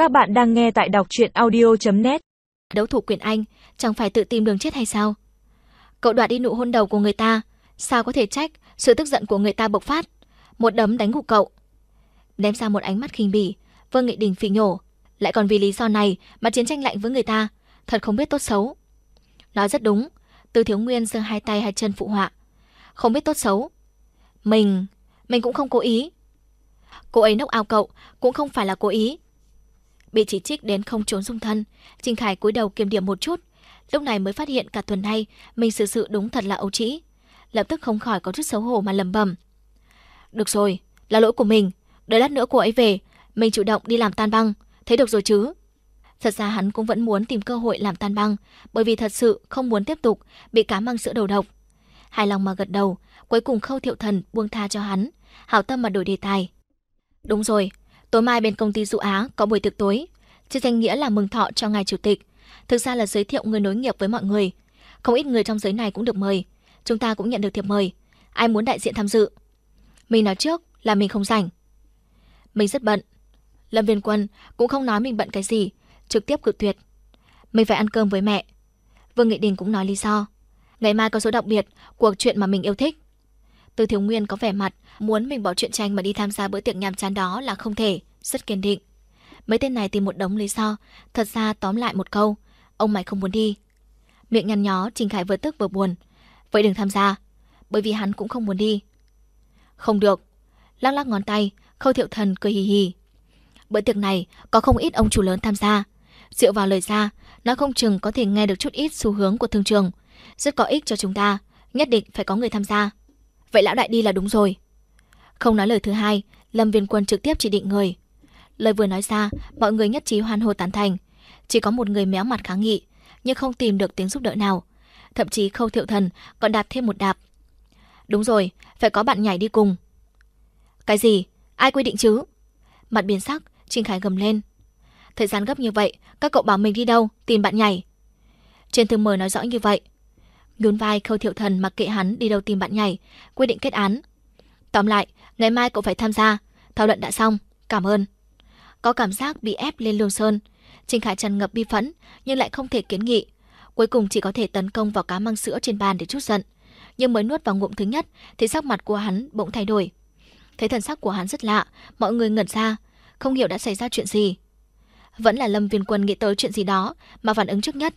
Các bạn đang nghe tại đọc truyện audio.net. Đấu thủ quyền Anh chẳng phải tự tìm đường chết hay sao? Cậu đoạt đi nụ hôn đầu của người ta, sao có thể trách sự tức giận của người ta bộc phát, một đấm đánh gục cậu. Ném ra một ánh mắt khinh bỉ, Vương Nghị Đình phỉ nhổ, lại còn vì lý do này mà chiến tranh lạnh với người ta, thật không biết tốt xấu. Nói rất đúng, Từ Thiếu Nguyên giơ hai tay hai chân phụ họa. Không biết tốt xấu. Mình cũng không cố ý. Cô ấy nốc ao cậu cũng không phải là cố ý. Bị chỉ trích đến không trốn dung thân, Trình Khải cúi đầu kiềm điểm một chút, lúc này mới phát hiện cả tuần nay mình xử sự đúng thật là ấu trĩ, lập tức không khỏi có chút xấu hổ mà lẩm bẩm. Được rồi, là lỗi của mình, đợi lát nữa cô ấy về, mình chủ động đi làm tan băng, thấy được rồi chứ? Thật ra hắn cũng vẫn muốn tìm cơ hội làm tan băng, bởi vì thật sự không muốn tiếp tục bị cá măng sữa đầu độc. Hài lòng mà gật đầu, cuối cùng Khâu Thiệu Thần buông tha cho hắn, hảo tâm mà đổi đề tài. Đúng rồi, tối mai bên công ty Dụ Á có buổi tiệc tối, trên danh nghĩa là mừng thọ cho ngài chủ tịch, thực ra là giới thiệu người nối nghiệp với mọi người. Không ít người trong giới này cũng được mời, chúng ta cũng nhận được thiệp mời. Ai muốn đại diện tham dự? Mình nói trước là mình không rảnh. Mình rất bận. Lâm Viên Quân cũng không nói mình bận cái gì, trực tiếp cự tuyệt. Mình phải ăn cơm với mẹ. Vương Nghị Đình cũng nói lý do. Ngày mai có số đặc biệt của chuyện mà mình yêu thích. Từ Thiếu Nguyên có vẻ mặt muốn mình bỏ chuyện tranh mà đi tham gia bữa tiệc nhàm chán đó là không thể, rất kiên định. Mấy tên này tìm một đống lý do, thật ra tóm lại một câu, ông mày không muốn đi. Miệng nhăn nhó, Trình Khải vừa tức vừa buồn. Vậy đừng tham gia, bởi vì hắn cũng không muốn đi. Không được. Lắc lắc ngón tay, Khâu Thiệu Thần cười hì hì. Bữa tiệc này có không ít ông chủ lớn tham gia. Dựa vào lời ra, nó không chừng có thể nghe được chút ít xu hướng của thương trường, rất có ích cho chúng ta, nhất định phải có người tham gia. Vậy lão đại đi là đúng rồi. Không nói lời thứ hai, Lâm Viên Quân trực tiếp chỉ định người. Lời vừa nói ra, mọi người nhất trí hoan hô tán thành. Chỉ có một người méo mặt kháng nghị, nhưng không tìm được tiếng giúp đỡ nào. Thậm chí Khâu Thiệu Thần còn đạp thêm một đạp. Đúng rồi, phải có bạn nhảy đi cùng. Cái gì? Ai quy định chứ? Mặt biến sắc, Trình Khải gầm lên. Thời gian gấp như vậy, các cậu bảo mình đi đâu, tìm bạn nhảy? Trên thư mời nói rõ như vậy. Nhún vai, Khâu Thiệu Thần mặc kệ hắn đi đâu tìm bạn nhảy, quyết định kết án. Tóm lại, ngày mai cậu phải tham gia. Thảo luận đã xong, cảm ơn. Có cảm giác bị ép lên lương sơn. Trình Khải tràn ngập bi phẫn, nhưng lại không thể kiến nghị. Cuối cùng chỉ có thể tấn công vào cá măng sữa trên bàn để trút giận. Nhưng mới nuốt vào ngụm thứ nhất thì sắc mặt của hắn bỗng thay đổi. Thấy thần sắc của hắn rất lạ, mọi người ngẩn ra, không hiểu đã xảy ra chuyện gì. Vẫn là Lâm Viên Quân nghĩ tới chuyện gì đó mà phản ứng trước nhất.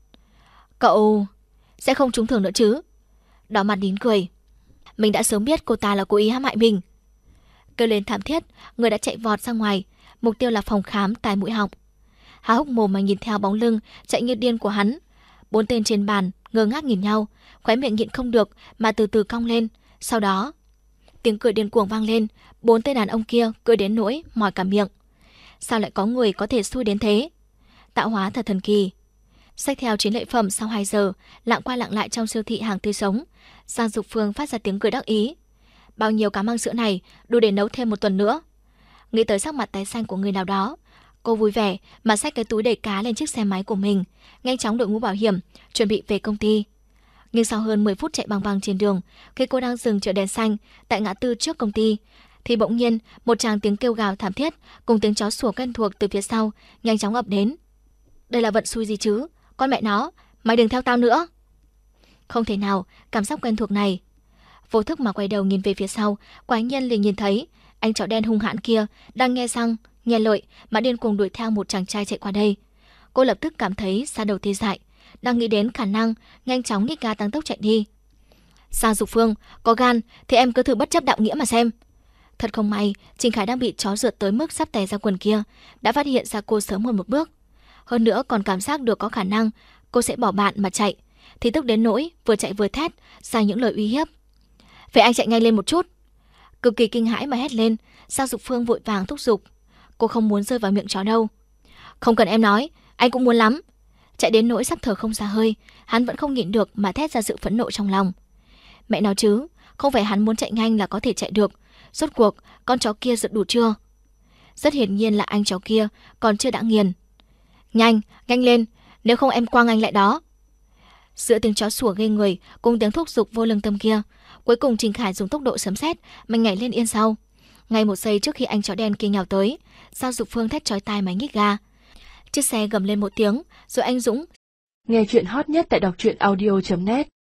Cậu sẽ không trúng thưởng nữa chứ? Đỏ mặt nín cười. Mình đã sớm biết cô ta là cố ý hãm hại mình. Kêu lên thảm thiết, người đã chạy vọt ra ngoài, mục tiêu là phòng khám tai mũi họng. Há hốc mồm mà nhìn theo bóng lưng chạy như điên của hắn. Bốn tên trên bàn ngơ ngác nhìn nhau, khóe miệng nhịn không được mà từ từ cong lên. Sau đó tiếng cười điên cuồng vang lên, bốn tên đàn ông kia cười đến nỗi mỏi cả miệng. Sao lại có người có thể xui đến thế? Tạo hóa thật thần kỳ. Xách theo chiến lợi phẩm sau 2 giờ, lạng qua lạng lại trong siêu thị hàng tươi sống, Giang Dục Phương phát ra tiếng cười đắc ý. Bao nhiêu cá măng sữa này đủ để nấu thêm 1 tuần nữa. Nghĩ tới sắc mặt tái xanh của người nào đó, cô vui vẻ mà xách cái túi đầy cá lên chiếc xe máy của mình, nhanh chóng đội mũ bảo hiểm, chuẩn bị về công ty. Nhưng sau hơn 10 phút chạy băng băng trên đường, khi cô đang dừng chờ đèn xanh tại ngã tư trước công ty, thì bỗng nhiên một tràng tiếng kêu gào thảm thiết cùng tiếng chó sủa quen thuộc từ phía sau nhanh chóng ập đến. Đây là vận xui gì chứ? Con mẹ nó, mày đừng theo tao nữa. Không thể nào, cảm giác quen thuộc này. Vô thức mà quay đầu nhìn về phía sau, quả nhiên liền nhìn thấy anh chó đen hung hãn kia đang nghe răng, nghe lợi mà điên cuồng đuổi theo một chàng trai chạy qua đây. Cô lập tức cảm thấy da đầu tê dại, đang nghĩ đến khả năng nhanh chóng nhích ga tăng tốc chạy đi. Giang Dục Phương, có gan thì em cứ thử bất chấp đạo nghĩa mà xem. Thật không may, Trình Khải đang bị chó rượt tới mức sắp tè ra quần kia, đã phát hiện ra cô sớm hơn một bước. Hơn nữa còn cảm giác được có khả năng cô sẽ bỏ bạn mà chạy, thì tức đến nỗi vừa chạy vừa thét ra những lời uy hiếp. Vậy anh chạy nhanh lên một chút. Cực kỳ kinh hãi mà hét lên, Giang Dục Phương vội vàng thúc giục. Cô không muốn rơi vào miệng chó đâu. Không cần em nói, anh cũng muốn lắm. Chạy đến nỗi sắp thở không ra hơi, hắn vẫn không nhịn được mà thét ra sự phẫn nộ trong lòng. Mẹ nói chứ, không phải hắn muốn chạy nhanh là có thể chạy được. Rốt cuộc, con chó kia rượt đủ chưa? Rất hiển nhiên là anh chó kia còn chưa đã nghiền. Nhanh, nhanh lên, nếu không em quăng anh lại đó. Giữa tiếng chó sủa ghê người cùng tiếng thúc giục vô lương tâm kia, cuối cùng Trình Khải dùng tốc độ sấm sét mà nhảy lên yên sau. Ngay một giây trước khi anh chó đen kia nhào tới, Giao Dục Phương thét chói tai máy nhích ga. Chiếc xe gầm lên một tiếng, rồi anh Dũng Nghe chuyện hot nhất tại đọc truyện audio.net.